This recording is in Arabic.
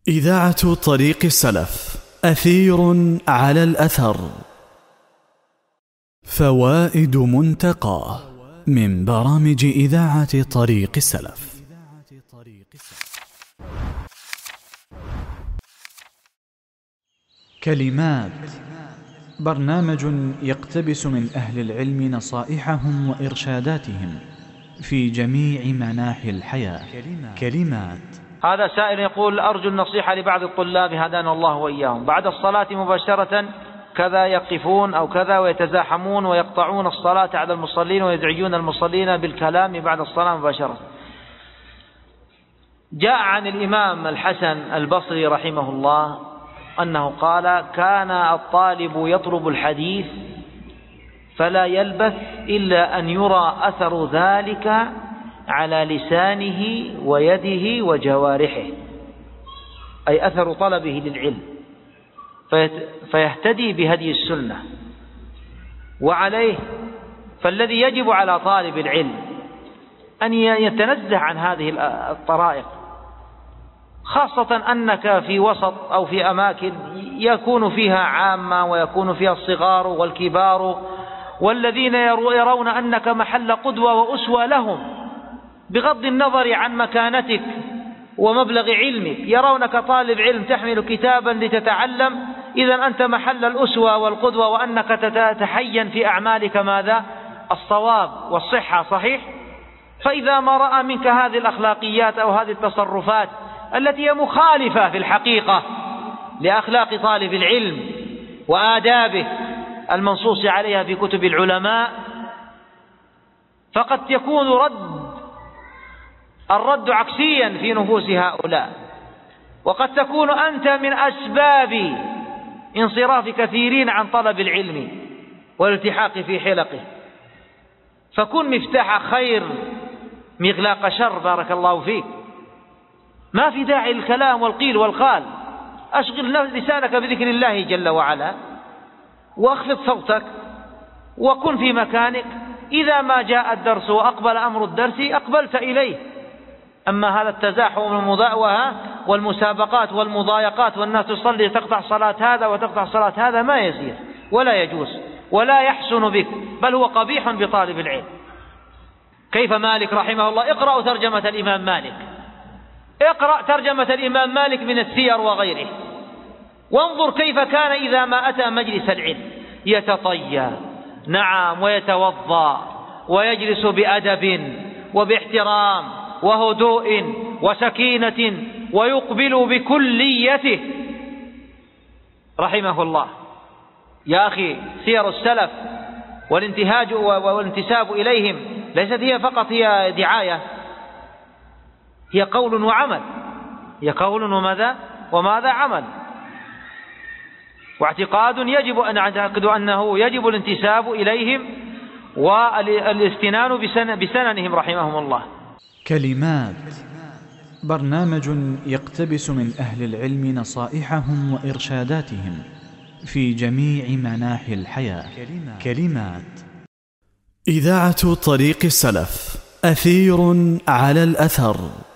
إذاعة طريق السلف، أثير على الأثر. فوائد منتقاة من برامج إذاعة طريق السلف. كلمات، برنامج يقتبس من أهل العلم نصائحهم وإرشاداتهم في جميع مناحي الحياة. كلمات. هذا سائل يقول: أرجو النصيحة لبعض الطلاب هدانا الله وإياهم، بعد الصلاة مباشرة كذا يقفون أو كذا ويتزاحمون ويقطعون الصلاة على المصلين ويزعجون المصلين بالكلام بعد الصلاة مباشرة. جاء عن الإمام الحسن البصري رحمه الله أنه قال: كان الطالب يطلب الحديث فلا يلبث إلا أن يرى أثر ذلك على لسانه ويده وجوارحه، أي أثر طلبه للعلم، فيهتدي بهدي السنة. وعليه فالذي يجب على طالب العلم أن يتنزه عن هذه الطرائق، خاصة أنك في وسط أو في أماكن يكون فيها عامة ويكون فيها الصغار والكبار، والذين يرون أنك محل قدوة وأسوة لهم بغض النظر عن مكانتك ومبلغ علمك. يرونك طالب علم تحمل كتابا لتتعلم، إذن أنت محل الأسوة والقدوة، وأنك تتحين في أعمالك ماذا؟ الصواب والصحة، صحيح؟ فإذا ما رأى منك هذه الأخلاقيات أو هذه التصرفات التي هي مخالفة في الحقيقة لأخلاق طالب العلم وآدابه المنصوص عليها في كتب العلماء، فقد يكون الرد عكسيا في نفوس هؤلاء، وقد تكون أنت من أسباب انصراف كثيرين عن طلب العلم والالتحاق في حلقه. فكن مفتاح خير مغلاق شر، بارك الله فيك. ما في داعي للكلام والقيل والقال، أشغل لسانك بذكر الله جل وعلا، واخفض صوتك وكن في مكانك. إذا ما جاء الدرس وأقبل أمر الدرس أقبلت إليه. أما هذا التزاحم والمسابقات والمضايقات والناس تصلي تقطع صلاة هذا وتقطع صلاة هذا ما يسير ولا يجوز ولا يحسن بك، بل هو قبيح بطالب العلم. كيف مالك رحمه الله؟ اقرأوا ترجمة الإمام مالك، اقرأ ترجمة الإمام مالك من السير وغيره، وانظر كيف كان إذا ما أتى مجلس العلم يتطيب، نعم، ويتوضأ ويجلس بأدب وباحترام وهدوء وسكينة ويقبل بكليته رحمه الله. يا أخي، سير السلف والانتهاج والانتساب إليهم ليست هي فقط هي دعاية، هي قول وعمل، هي قول وماذا عمل، واعتقاد يجب أن نعتقد أنه يجب الانتساب إليهم والاستنان بسننهم رحمهم الله. كلمات، برنامج يقتبس من أهل العلم نصائحهم وإرشاداتهم في جميع مناحي الحياة. كلمات. إذاعة طريق السلف، أثير على الأثر.